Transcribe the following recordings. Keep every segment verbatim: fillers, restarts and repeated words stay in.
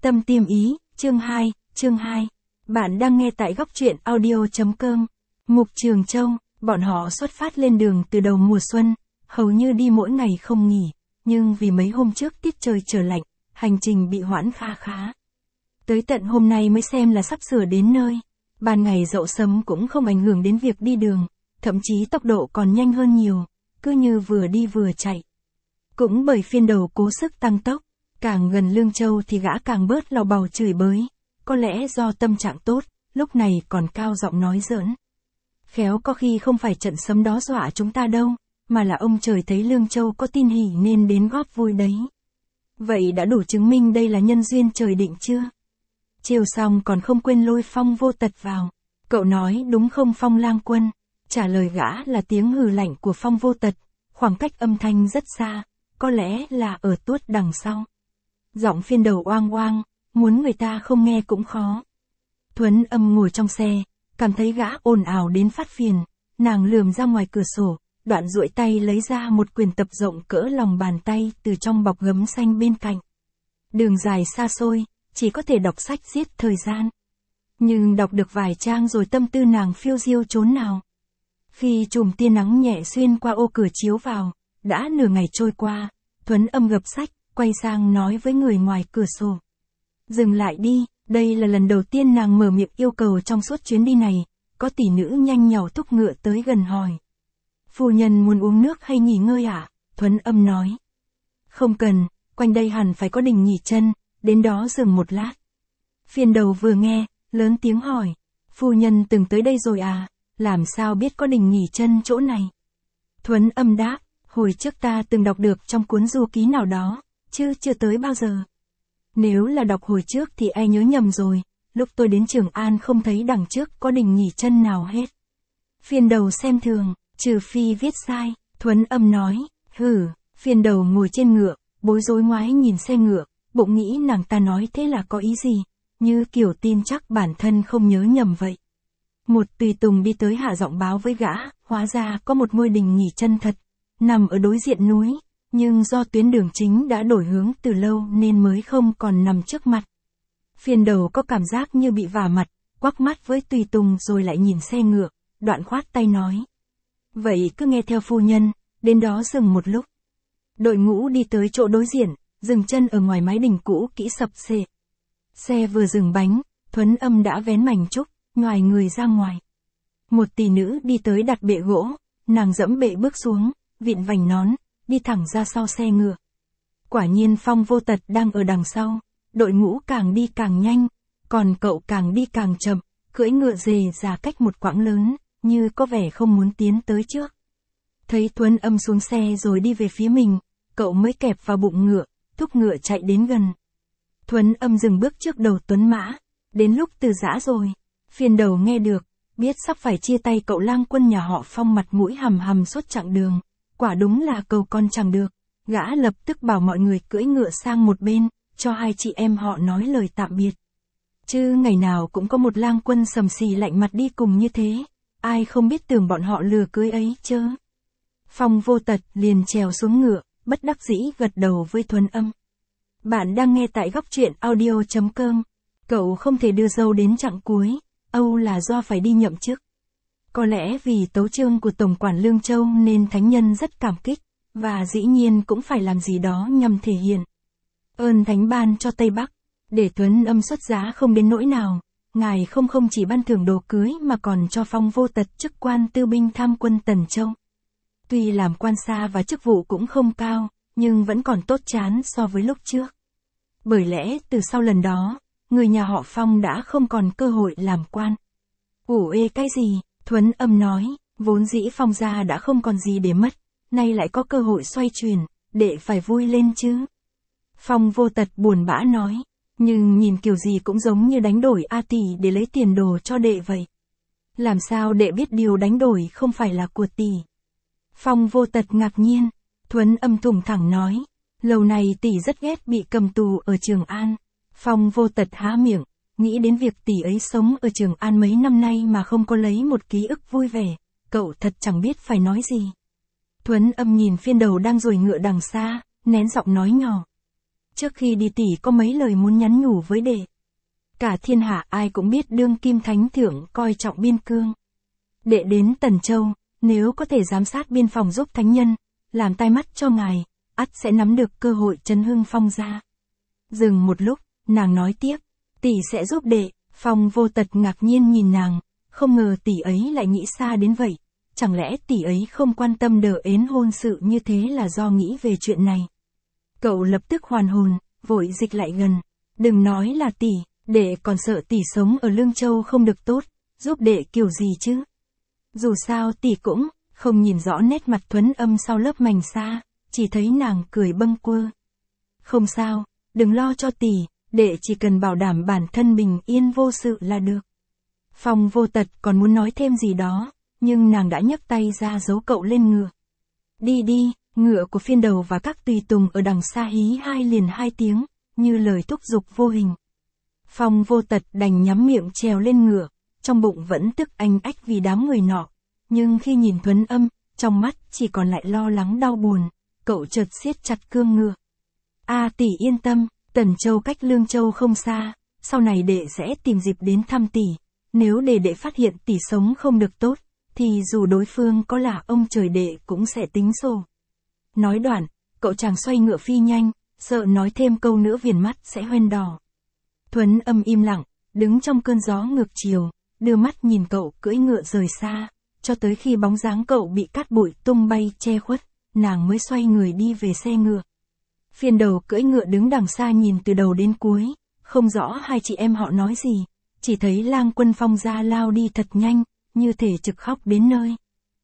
Tâm Tiêm Ý, chương hai, chương hai. Bạn đang nghe tại góc truyện audio chấm com. Mục Trường Châu, bọn họ xuất phát lên đường từ đầu mùa xuân, hầu như đi mỗi ngày không nghỉ, nhưng vì mấy hôm trước tiết trời trở lạnh, hành trình bị hoãn kha khá. Tới tận hôm nay mới xem là sắp sửa đến nơi. Ban ngày dậu sấm cũng không ảnh hưởng đến việc đi đường, thậm chí tốc độ còn nhanh hơn nhiều, cứ như vừa đi vừa chạy. Cũng bởi phiên đầu cố sức tăng tốc, càng gần Lương Châu thì gã càng bớt lào bào chửi bới, có lẽ do tâm trạng tốt, lúc này còn cao giọng nói giỡn. Khéo có khi không phải trận sấm đó dọa chúng ta đâu, mà là ông trời thấy Lương Châu có tin hỉ nên đến góp vui đấy. Vậy đã đủ chứng minh đây là nhân duyên trời định chưa? Chiều xong còn không quên lôi Phong Vô Tật vào. Cậu nói đúng không Phong Lang Quân? Trả lời gã là tiếng hừ lạnh của Phong Vô Tật, khoảng cách âm thanh rất xa, có lẽ là ở tuốt đằng sau. Giọng phiên đầu oang oang, muốn người ta không nghe cũng khó. Thuấn Âm ngồi trong xe, cảm thấy gã ồn ào đến phát phiền, nàng lườm ra ngoài cửa sổ, đoạn duỗi tay lấy ra một quyển tập rộng cỡ lòng bàn tay từ trong bọc gấm xanh bên cạnh. Đường dài xa xôi, chỉ có thể đọc sách giết thời gian. Nhưng đọc được vài trang rồi tâm tư nàng phiêu diêu chốn nào. Khi chùm tia nắng nhẹ xuyên qua ô cửa chiếu vào, đã nửa ngày trôi qua, Thuấn Âm gập sách, quay sang nói với người ngoài cửa sổ. Dừng lại đi, đây là lần đầu tiên nàng mở miệng yêu cầu trong suốt chuyến đi này, có tỷ nữ nhanh nhảu thúc ngựa tới gần hỏi. Phu nhân muốn uống nước hay nghỉ ngơi ạ? À? Thuấn Âm nói. Không cần, quanh đây hẳn phải có đình nghỉ chân, đến đó dừng một lát. Phiên đầu vừa nghe, lớn tiếng hỏi. Phu nhân từng tới đây rồi à, làm sao biết có đình nghỉ chân chỗ này? Thuấn Âm đáp, hồi trước ta từng đọc được trong cuốn du ký nào đó, chứ chưa tới bao giờ. Nếu là đọc hồi trước thì ai nhớ nhầm rồi, lúc tôi đến Trường An không thấy đằng trước có đình nghỉ chân nào hết. Phiên đầu xem thường, trừ phi viết sai, Thuấn Âm nói, hử, phiên đầu ngồi trên ngựa, bối rối ngoái nhìn xe ngựa, bụng nghĩ nàng ta nói thế là có ý gì, như kiểu tin chắc bản thân không nhớ nhầm vậy. Một tùy tùng đi tới hạ giọng báo với gã, hóa ra có một ngôi đình nghỉ chân thật, nằm ở đối diện núi, nhưng do tuyến đường chính đã đổi hướng từ lâu nên mới không còn nằm trước mặt. Phiên đầu có cảm giác như bị vả mặt, quắc mắt với tùy tùng rồi lại nhìn xe ngựa, đoạn khoát tay nói. Vậy cứ nghe theo phu nhân, đến đó dừng một lúc. Đội ngũ đi tới chỗ đối diện, dừng chân ở ngoài mái đình cũ kỹ sập xệ. Xe vừa dừng bánh, Thuấn Âm đã vén mảnh trúc, ngoài người ra ngoài. Một tỷ nữ đi tới đặt bệ gỗ, nàng dẫm bệ bước xuống, vịn vành nón, đi thẳng ra sau xe ngựa. Quả nhiên Phong Vô Tật đang ở đằng sau, đội ngũ càng đi càng nhanh, còn cậu càng đi càng chậm, cưỡi ngựa rề rà cách một quãng lớn, như có vẻ không muốn tiến tới trước. Thấy Thuấn Âm xuống xe rồi đi về phía mình, cậu mới kẹp vào bụng ngựa, thúc ngựa chạy đến gần. Thuấn Âm dừng bước trước đầu tuấn mã, đến lúc từ giã rồi. Phiên đầu nghe được, biết sắp phải chia tay cậu lang quân nhà họ Phong mặt mũi hầm hầm suốt chặng đường, quả đúng là cầu con chẳng được, gã lập tức bảo mọi người cưỡi ngựa sang một bên, cho hai chị em họ nói lời tạm biệt. Chứ ngày nào cũng có một lang quân sầm xì lạnh mặt đi cùng như thế, ai không biết tưởng bọn họ lừa cưới ấy chớ. Phong Vô Tật liền trèo xuống ngựa, bất đắc dĩ gật đầu với Thuấn Âm. Bạn đang nghe tại góc truyện audio chấm com. Cậu không thể đưa dâu đến chặng cuối, âu là do phải đi nhậm chức. Có lẽ vì tấu chương của Tổng quản Lương Châu nên thánh nhân rất cảm kích, và dĩ nhiên cũng phải làm gì đó nhằm thể hiện ơn thánh ban cho Tây Bắc, để Thuấn Âm xuất giá không đến nỗi nào. Ngài không không chỉ ban thưởng đồ cưới mà còn cho Phong Vô Tật chức quan tư binh tham quân Tần Châu. Tuy làm quan xa và chức vụ cũng không cao, nhưng vẫn còn tốt chán so với lúc trước. Bởi lẽ từ sau lần đó, người nhà họ Phong đã không còn cơ hội làm quan. Ủ ê cái gì, Thuấn Âm nói, vốn dĩ Phong gia đã không còn gì để mất, nay lại có cơ hội xoay chuyển, đệ phải vui lên chứ. Phong Vô Tật buồn bã nói, nhưng nhìn kiểu gì cũng giống như đánh đổi A tỷ để lấy tiền đồ cho đệ vậy. Làm sao đệ biết điều đánh đổi không phải là của tỷ? Phong Vô Tật ngạc nhiên, Thuấn Âm thủng thẳng nói, lâu này tỷ rất ghét bị cầm tù ở Trường An. Phong Vô Tật há miệng, nghĩ đến việc tỷ ấy sống ở Trường An mấy năm nay mà không có lấy một ký ức vui vẻ, cậu thật chẳng biết phải nói gì. Thuấn Âm nhìn phiên đầu đang ruồi ngựa đằng xa, nén giọng nói nhỏ. Trước khi đi tỷ có mấy lời muốn nhắn nhủ với đệ. Cả thiên hạ ai cũng biết đương kim thánh thượng coi trọng biên cương. Đệ đến Tần Châu, nếu có thể giám sát biên phòng giúp thánh nhân, làm tai mắt cho ngài, ắt sẽ nắm được cơ hội chấn hưng Phong gia. Dừng một lúc, nàng nói tiếp, tỷ sẽ giúp đệ. Phong Vô Tật ngạc nhiên nhìn nàng, không ngờ tỷ ấy lại nghĩ xa đến vậy. Chẳng lẽ tỷ ấy không quan tâm đờ ến hôn sự như thế là do nghĩ về chuyện này. Cậu lập tức hoàn hồn, vội dịch lại gần. Đừng nói là tỷ, đệ còn sợ tỷ sống ở Lương Châu không được tốt, giúp đệ kiểu gì chứ. Dù sao tỷ cũng không nhìn rõ nét mặt Thuấn Âm sau lớp mành xa, chỉ thấy nàng cười bâng quơ. Không sao, đừng lo cho tỷ, đệ chỉ cần bảo đảm bản thân bình yên vô sự là được. Phong Vô Tật còn muốn nói thêm gì đó, nhưng nàng đã nhấc tay ra giấu cậu lên ngựa. Đi đi, ngựa của phiên đầu và các tùy tùng ở đằng xa hí hai liền hai tiếng, như lời thúc giục vô hình. Phong Vô Tật đành nhắm miệng trèo lên ngựa, trong bụng vẫn tức anh ách vì đám người nọ. Nhưng khi nhìn Thuấn Âm, trong mắt chỉ còn lại lo lắng đau buồn, cậu chợt siết chặt cương ngựa. A tỷ yên tâm, Tần Châu cách Lương Châu không xa, sau này đệ sẽ tìm dịp đến thăm tỷ. Nếu để đệ phát hiện tỷ sống không được tốt, thì dù đối phương có là ông trời đệ cũng sẽ tính sổ. Nói đoạn, cậu chàng xoay ngựa phi nhanh, sợ nói thêm câu nữa viền mắt sẽ hoen đỏ. Thuấn Âm im lặng, đứng trong cơn gió ngược chiều, đưa mắt nhìn cậu cưỡi ngựa rời xa, cho tới khi bóng dáng cậu bị cát bụi tung bay che khuất, nàng mới xoay người đi về xe ngựa. Phiên đầu cưỡi ngựa đứng đằng xa nhìn từ đầu đến cuối, không rõ hai chị em họ nói gì, chỉ thấy lang quân Phong gia lao đi thật nhanh, như thể trực khóc đến nơi.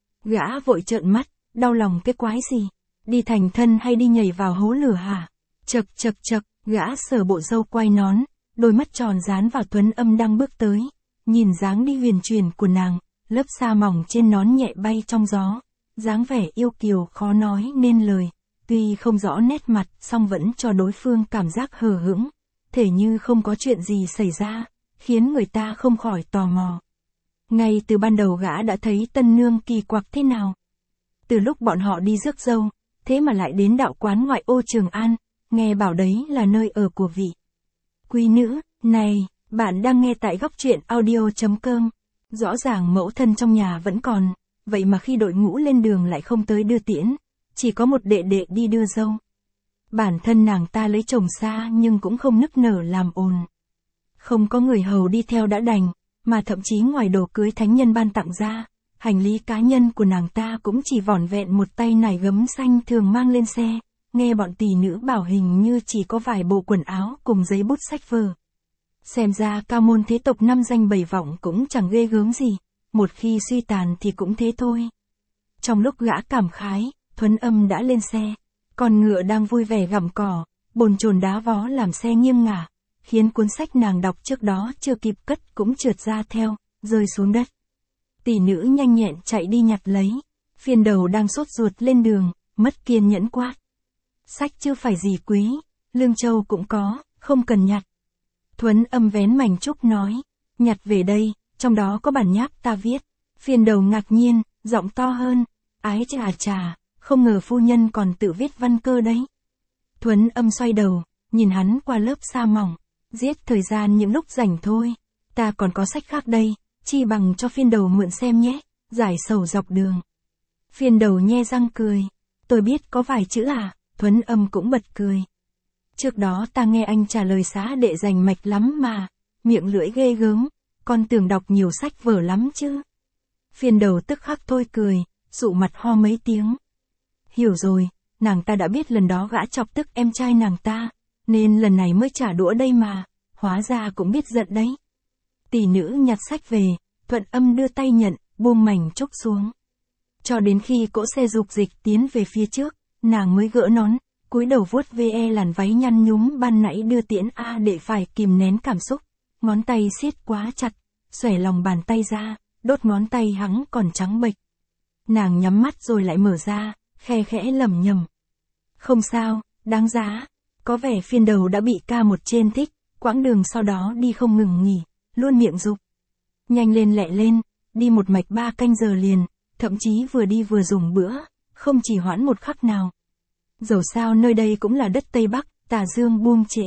Gã vội trợn mắt, đau lòng cái quái gì, đi thành thân hay đi nhảy vào hố lửa hả? Chậc chậc chậc, gã sờ bộ râu quay nón, đôi mắt tròn dán vào Thuấn Âm đang bước tới, nhìn dáng đi huyền chuyển của nàng, lớp sa mỏng trên nón nhẹ bay trong gió, dáng vẻ yêu kiều khó nói nên lời, tuy không rõ nét mặt song vẫn cho đối phương cảm giác hờ hững, thể như không có chuyện gì xảy ra, khiến người ta không khỏi tò mò. Ngay từ ban đầu gã đã thấy tân nương kỳ quặc thế nào. Từ lúc bọn họ đi rước dâu, thế mà lại đến đạo quán ngoại ô Trường An, nghe bảo đấy là nơi ở của vị quý nữ. Này, bạn đang nghe tại góc truyện audio chấm com. Rõ ràng mẫu thân trong nhà vẫn còn, vậy mà khi đội ngũ lên đường lại không tới đưa tiễn, chỉ có một đệ đệ đi đưa dâu. Bản thân nàng ta lấy chồng xa nhưng cũng không nức nở làm ồn. Không có người hầu đi theo đã đành, mà thậm chí ngoài đồ cưới thánh nhân ban tặng ra, hành lý cá nhân của nàng ta cũng chỉ vỏn vẹn một tay nải gấm xanh thường mang lên xe, nghe bọn tỷ nữ bảo hình như chỉ có vài bộ quần áo cùng giấy bút sách vở. Xem ra cao môn thế tộc năm danh bảy vọng cũng chẳng ghê gớm gì, một khi suy tàn thì cũng thế thôi. Trong lúc gã cảm khái, Thuấn Âm đã lên xe, con ngựa đang vui vẻ gặm cỏ, bồn chồn đá vó làm xe nghiêng ngả, khiến cuốn sách nàng đọc trước đó chưa kịp cất cũng trượt ra theo, rơi xuống đất. Tỷ nữ nhanh nhẹn chạy đi nhặt lấy, phiên đầu đang sốt ruột lên đường, mất kiên nhẫn quát. Sách chưa phải gì quý, Lương Châu cũng có, không cần nhặt. Thuấn Âm vén mảnh trúc nói, nhặt về đây, trong đó có bản nháp ta viết. Phiên đầu ngạc nhiên, giọng to hơn, ái chà chà, không ngờ phu nhân còn tự viết văn cơ đấy. Thuấn Âm xoay đầu, nhìn hắn qua lớp sa mỏng, giết thời gian những lúc rảnh thôi, ta còn có sách khác đây, chi bằng cho phiên đầu mượn xem nhé, giải sầu dọc đường. Phiên đầu nhe răng cười, tôi biết có vài chữ à, Thuấn Âm cũng bật cười. Trước đó ta nghe anh trả lời xá đệ rành mạch lắm mà, miệng lưỡi ghê gớm, con tưởng đọc nhiều sách vở lắm chứ. Phiên đầu tức khắc thôi cười, sụ mặt ho mấy tiếng. Hiểu rồi, nàng ta đã biết lần đó gã chọc tức em trai nàng ta, nên lần này mới trả đũa đây mà, hóa ra cũng biết giận đấy. Tỷ nữ nhặt sách về, Thuận Âm đưa tay nhận, buông mảnh trúc xuống. Cho đến khi cỗ xe dục dịch tiến về phía trước, nàng mới gỡ nón, cúi đầu vuốt ve làn váy nhăn nhúm ban nãy đưa tiễn A để phải kìm nén cảm xúc, ngón tay siết quá chặt, xòe lòng bàn tay ra, đốt ngón tay hắn còn trắng bệch. Nàng nhắm mắt rồi lại mở ra, khe khẽ lẩm nhẩm. Không sao, đáng giá. Có vẻ phiên đầu đã bị ca một trên thích, quãng đường sau đó đi không ngừng nghỉ, luôn miệng dục. Nhanh lên lẹ lên, đi một mạch ba canh giờ liền, thậm chí vừa đi vừa dùng bữa, không chỉ hoãn một khắc nào. Dẫu sao nơi đây cũng là đất Tây Bắc, tà dương buông trễ.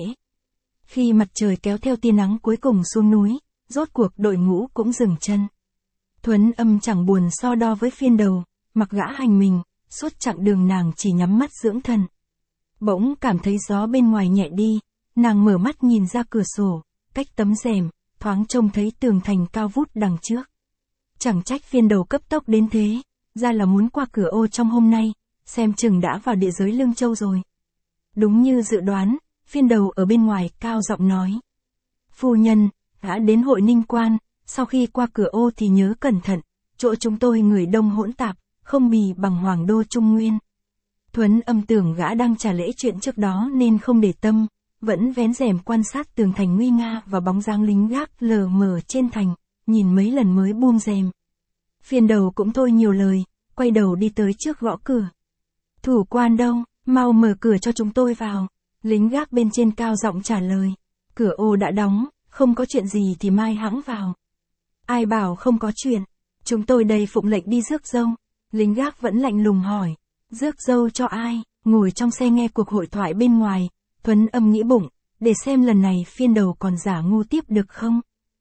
Khi mặt trời kéo theo tia nắng cuối cùng xuống núi, rốt cuộc đội ngũ cũng dừng chân. Thuấn Âm chẳng buồn so đo với phiên đầu, mặc gã hành mình, suốt chặng đường nàng chỉ nhắm mắt dưỡng thần. Bỗng cảm thấy gió bên ngoài nhẹ đi, nàng mở mắt nhìn ra cửa sổ, cách tấm rèm, thoáng trông thấy tường thành cao vút đằng trước. Chẳng trách phiên đầu cấp tốc đến thế, ra là muốn qua cửa ô trong hôm nay, xem chừng đã vào địa giới Lương Châu rồi. Đúng như dự đoán, phiên đầu ở bên ngoài cao giọng nói. Phu nhân, đã đến hội Ninh Quan, sau khi qua cửa ô thì nhớ cẩn thận, chỗ chúng tôi người đông hỗn tạp, không bì bằng Hoàng đô Trung Nguyên. Thuấn Âm tưởng gã đang trả lễ chuyện trước đó nên không để tâm, vẫn vén rèm quan sát tường thành nguy nga và bóng dáng lính gác lờ mờ trên thành, nhìn mấy lần mới buông rèm. Phiên đầu cũng thôi nhiều lời, quay đầu đi tới trước gõ cửa. Thủ quan đâu, mau mở cửa cho chúng tôi vào. Lính gác bên trên cao giọng trả lời. Cửa ô đã đóng, không có chuyện gì thì mai hãng vào. Ai bảo không có chuyện, chúng tôi đây phụng lệnh đi rước dâu. Lính gác vẫn lạnh lùng hỏi. Rước dâu cho ai? Ngồi trong xe nghe cuộc hội thoại bên ngoài, Thuấn Âm nghĩ bụng, để xem lần này phiên đầu còn giả ngu tiếp được không?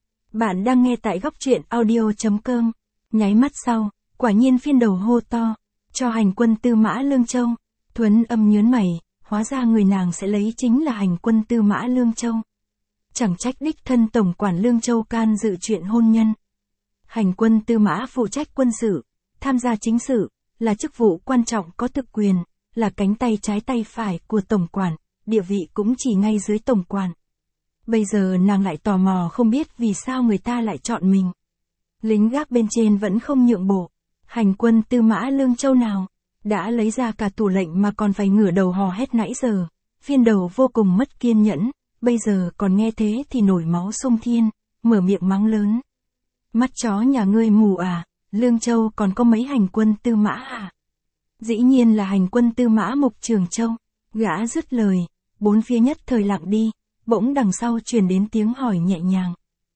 Bạn đang nghe tại góc truyện audio chấm com. Nháy mắt sau, quả nhiên phiên đầu hô to, cho hành quân Tư Mã Lương Châu. Thuấn Âm nhớn mày, hóa ra người nàng sẽ lấy chính là hành quân Tư Mã Lương Châu. Chẳng trách đích thân tổng quản Lương Châu can dự chuyện hôn nhân. Hành quân Tư Mã phụ trách quân sự, tham gia chính sự, là chức vụ quan trọng có thực quyền, là cánh tay trái tay phải của tổng quản, địa vị cũng chỉ ngay dưới tổng quản. Bây giờ nàng lại tò mò không biết vì sao người ta lại chọn mình. Lính gác bên trên vẫn không nhượng bộ. Hành quân Tư Mã Lương Châu nào? Đã lấy ra cả tủ lệnh mà còn phải ngửa đầu hò hét nãy giờ. Phiên đầu vô cùng mất kiên nhẫn, bây giờ còn nghe thế thì nổi máu sông thiên, mở miệng mắng lớn. Mắt chó nhà ngươi mù à, Lương Châu còn có mấy hành quân Tư Mã à? Dĩ nhiên là hành quân Tư Mã Mục Trường Châu. Gã dứt lời, bốn phía nhất thời lặng đi, bỗng đằng sau truyền đến tiếng hỏi nhẹ nhàng.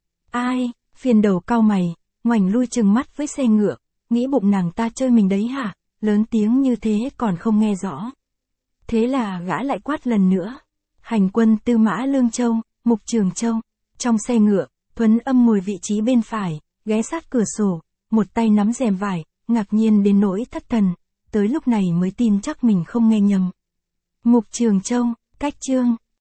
Ai? Phiên đầu cau mày, ngoảnh lui trừng mắt với xe ngựa, nghĩ bụng nàng ta chơi mình đấy hả? Lớn tiếng như thế còn không nghe rõ. Thế là gã lại quát lần nữa. Hành quân Tư Mã Lương Châu, Mục Trường Châu. Trong xe ngựa, Thuấn Âm ngồi vị trí bên phải, ghé sát cửa sổ, một tay nắm rèm vải, ngạc nhiên đến nỗi thất thần, tới lúc này mới tin chắc mình không nghe nhầm. Mục Trường Châu, cách chương.